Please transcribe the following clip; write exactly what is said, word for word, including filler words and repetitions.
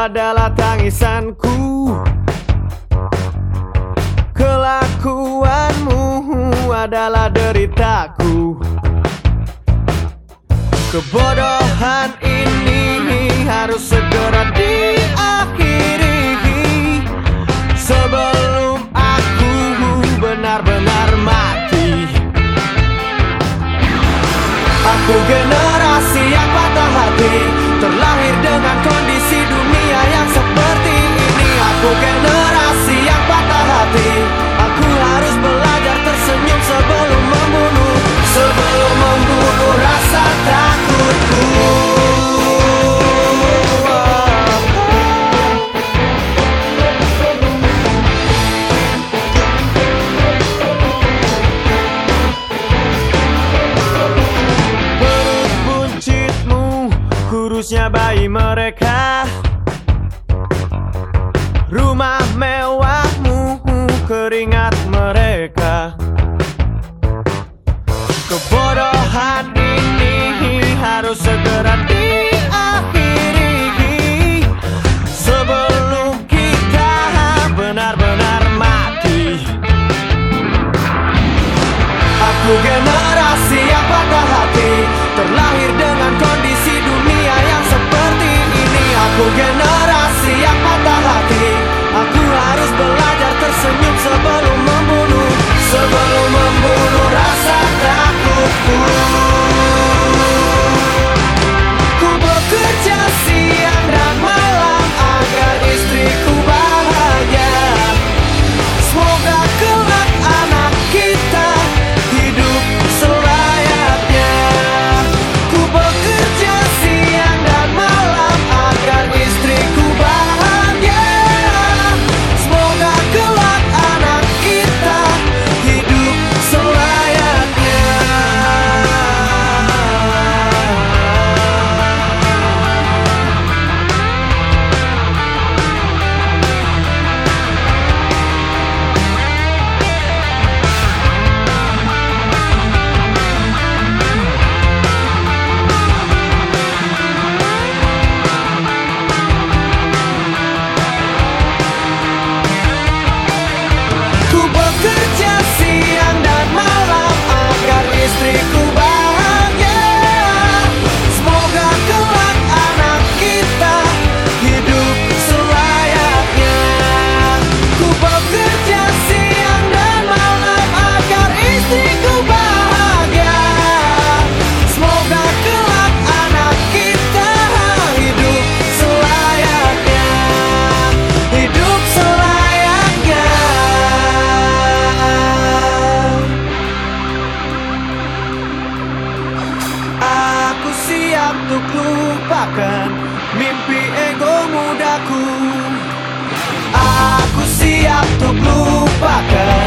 adalah tangisanku, kelakuanmu adalah deritaku. Kebodohan ini harus segera diakhiri sebelum aku benar-benar mati. Aku generasi yang patah hati, terlahir dengan kondisi dunia yang seperti ini. Aku generasi yang patah hati, aku harus belajar tersenyum sebelum membunuh, sebelum membunuh rasa takutku. Perut buncitmu, kurusnya bayi mereka, rumah mewahmu, keringat mereka. Kebodohan ini harus segera diakhiri sebelum kita benar-benar mati. Aku generasi yang patah hati, terlahir dengan kondisi dunia yang seperti ini. Aku generasi yang patah hati, aku harus belajar tersenyum sebelum membunuh, sebelum membunuh rasa takutku. Ku bekerja siang dan malam agar istriku bahagia. Semoga kelak anak kita hidup selayaknya. Ku bekerja siang dan malam agar istriku bahagia. Semoga kelak anak kita hidup selayaknya. Ku bekerja siang dan malam agar istriku bahagia. Semoga kelak anak kita hidup selayaknya. Ku bekerja siang dan malam agar istriku bahagia. Semoga kelak anak kita hidup selayaknya. Hidup selayaknya. Aku siap untuk lupakan mimpi ego mudaku. Aku siap untuk lupakan